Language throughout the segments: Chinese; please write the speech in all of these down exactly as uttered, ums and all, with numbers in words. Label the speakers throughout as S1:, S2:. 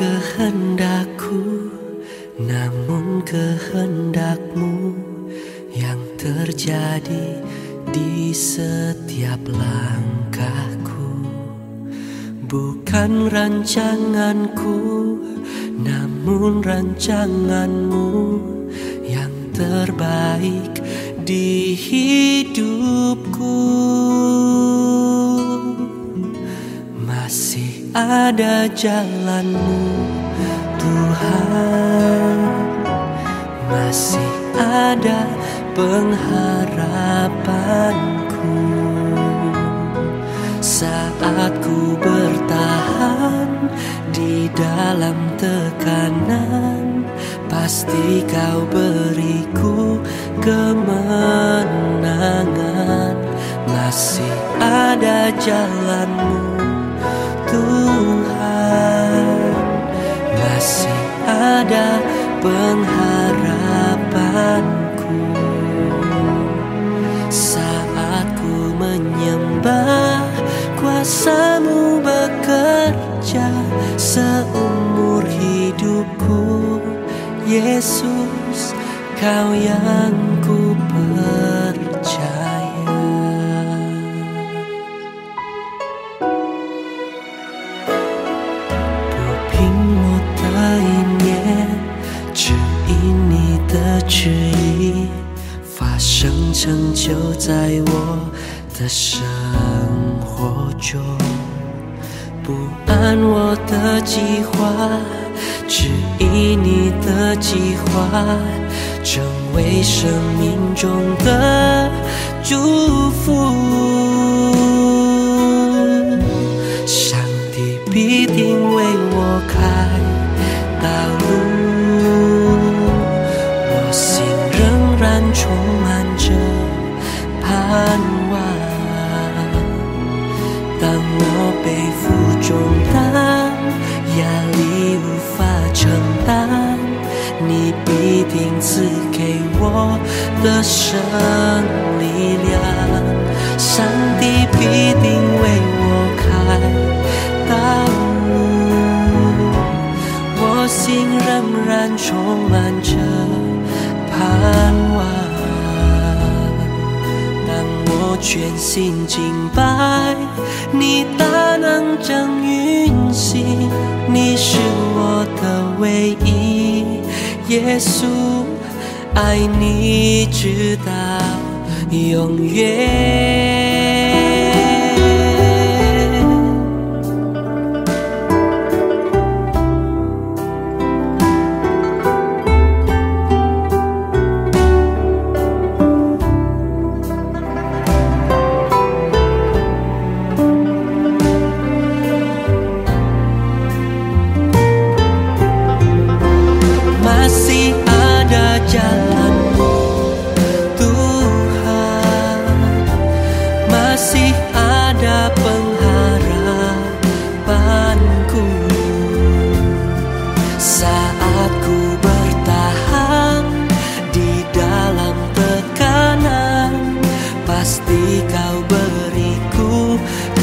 S1: kehendakku, namun kehendak-Mu yang terjadi di setiap langkahku. Bukan rancanganku, namun rancangan-Mu yang terbaik di hidupku. Masih ada jalan-Mu, Tuhan, masih ada pengharapanku. Saat ku bertahan di dalam tekanan, pasti Kau beriku kemenangan. Masih ada jalan-Mu, Tuhan, masih ada pengharapanku. Saat ku menyembah, kuasa-Mu bekerja seumur hidupku. Yesus, Kau yang ku percaya. Boping mo tayin ye, 指引你的旨意发生成就在我的生活中，不按我的计划，只以你的计划成为生命中的祝福。上帝必定为我开道路，我心仍然充满着盼望。当我背负重担，压力无法承担，你必定赐给我的生力量。上帝必定为我开道路，我心仍然充满着盼望。当我全心敬拜，你大能正运行，你是我的唯一。耶稣，爱你直到永远。Masih ada jalan-Mu, Tuhan, masih ada pengharapanku. Saat ku bertahan di dalam tekanan, pasti Kau beriku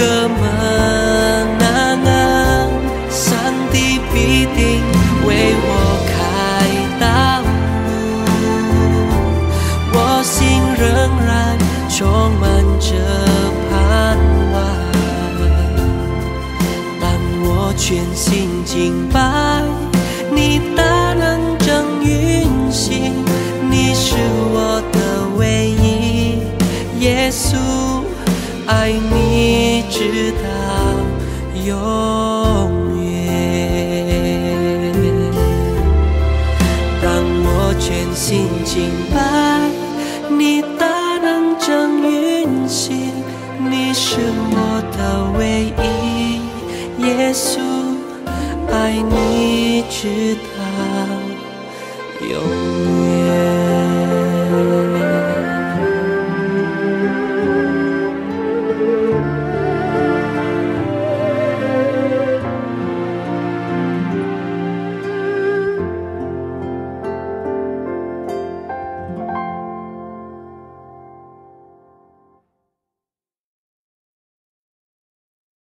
S1: kemenangan. 上帝必定为我开道路，我心仍然充满着盼望。当我全心敬拜，你大能正运行，你是我的唯一。耶稣，爱你直到永远。全心敬拜，你大能正运行，你是我的唯一。耶稣，爱你直到永远。